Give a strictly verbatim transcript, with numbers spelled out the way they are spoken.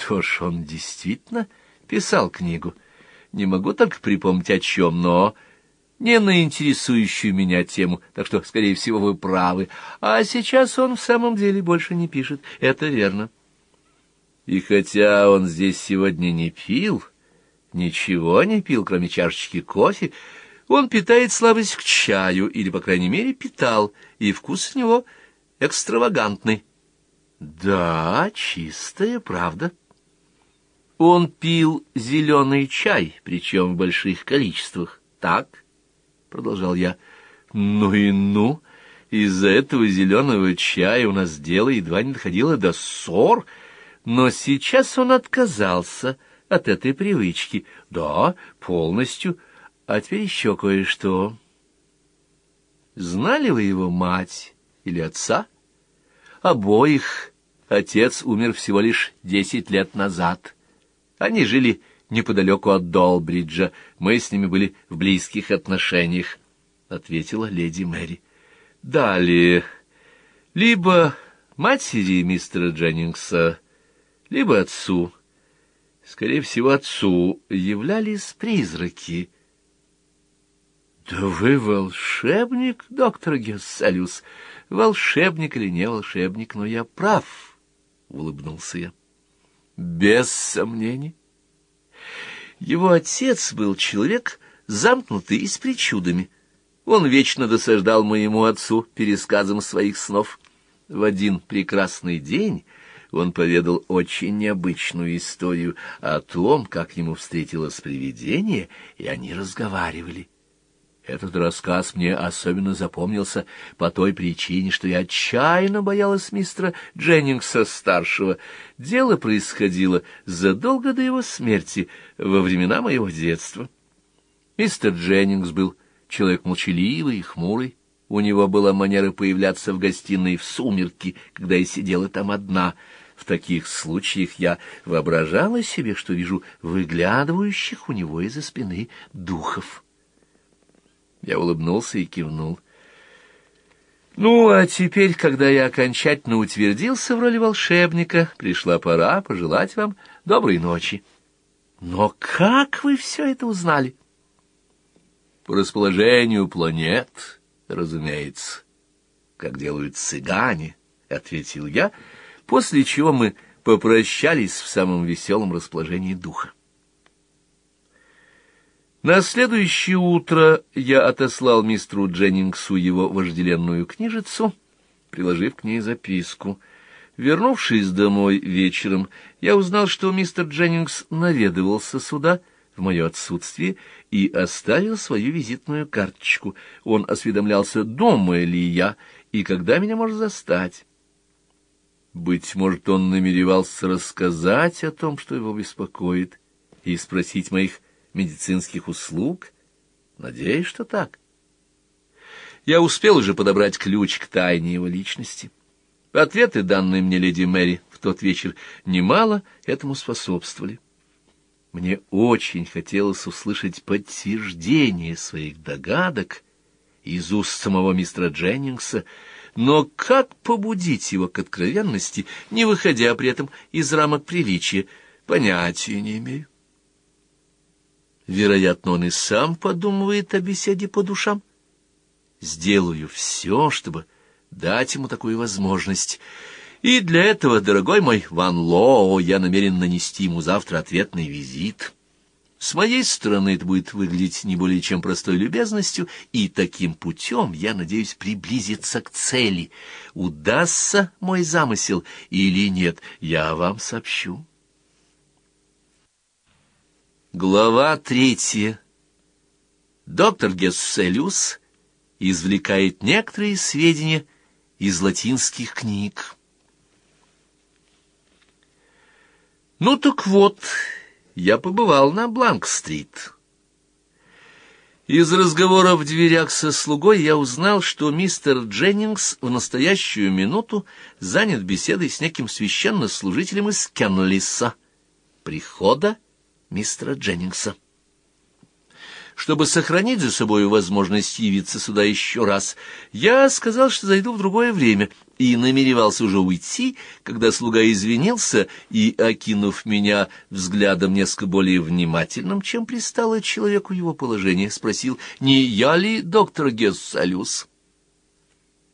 Что ж, он действительно писал книгу. Не могу только припомнить о чем, но не на интересующую меня тему, так что, скорее всего, вы правы. А сейчас он в самом деле больше не пишет, это верно. И хотя он здесь сегодня не пил, ничего не пил, кроме чашечки кофе, он питает слабость к чаю, или, по крайней мере, питал, и вкус у него экстравагантный. Да, чистая правда. Он пил зеленый чай, причем в больших количествах. Так, — продолжал я. Ну и ну, из-за этого зеленого чая у нас дело едва не доходило до ссор, но сейчас он отказался от этой привычки. Да, полностью. А теперь еще кое-что. Знали вы его мать или отца? Обоих. Отец умер всего лишь десять лет назад. Они жили неподалеку от Долбриджа. Мы с ними были в близких отношениях, — ответила леди Мэри. Далее. Либо матери мистера Дженнингса, либо отцу, скорее всего, отцу, являлись призраки. — Да вы волшебник, доктор Гесселиус. Волшебник или не волшебник, но я прав, — улыбнулся я. — Без сомнений. Его отец был человек замкнутый и с причудами. Он вечно досаждал моему отцу пересказом своих снов. В один прекрасный день он поведал очень необычную историю о том, как ему встретилось привидение, и они разговаривали. Этот рассказ мне особенно запомнился по той причине, что я отчаянно боялась мистера Дженнингса-старшего. Дело происходило задолго до его смерти, во времена моего детства. Мистер Дженнингс был человек молчаливый и хмурый. У него была манера появляться в гостиной в сумерки, когда я сидела там одна. В таких случаях я воображала себе, что вижу выглядывающих у него из-за спины духов. Я улыбнулся и кивнул. Ну, а теперь, когда я окончательно утвердился в роли волшебника, пришла пора пожелать вам доброй ночи. Но как вы все это узнали? По расположению планет, разумеется, как делают цыгане, — ответил я, после чего мы попрощались в самом веселом расположении духа. На следующее утро я отослал мистеру Дженнингсу его вожделенную книжицу, приложив к ней записку. Вернувшись домой вечером, я узнал, что мистер Дженнингс наведывался сюда в мое отсутствие и оставил свою визитную карточку. Он осведомлялся, дома ли я и когда меня может застать. Быть может, он намеревался рассказать о том, что его беспокоит, и спросить моих медицинских услуг? Надеюсь, что так. Я успел уже подобрать ключ к тайне его личности. Ответы, данные мне леди Мэри в тот вечер, немало этому способствовали. Мне очень хотелось услышать подтверждение своих догадок из уст самого мистера Дженнингса, но как побудить его к откровенности, не выходя при этом из рамок приличия, понятия не имею. Вероятно, он и сам подумывает о беседе по душам. Сделаю все, чтобы дать ему такую возможность. И для этого, дорогой мой Ван Лоо, я намерен нанести ему завтра ответный визит. С моей стороны это будет выглядеть не более чем простой любезностью, и таким путем я надеюсь приблизиться к цели. Удастся мой замысел или нет, я вам сообщу. Глава третья. Доктор Гесселиус извлекает некоторые сведения из латинских книг. Ну так вот, я побывал на Бланк-стрит. Из разговора в дверях со слугой я узнал, что мистер Дженнингс в настоящую минуту занят беседой с неким священнослужителем из Кенлиса. Прихода мистера Дженнингса. Чтобы сохранить за собой возможность явиться сюда еще раз, я сказал, что зайду в другое время, и намеревался уже уйти, когда слуга извинился и, окинув меня взглядом несколько более внимательным, чем пристало человеку его положения, спросил, не я ли доктор Гессалюс?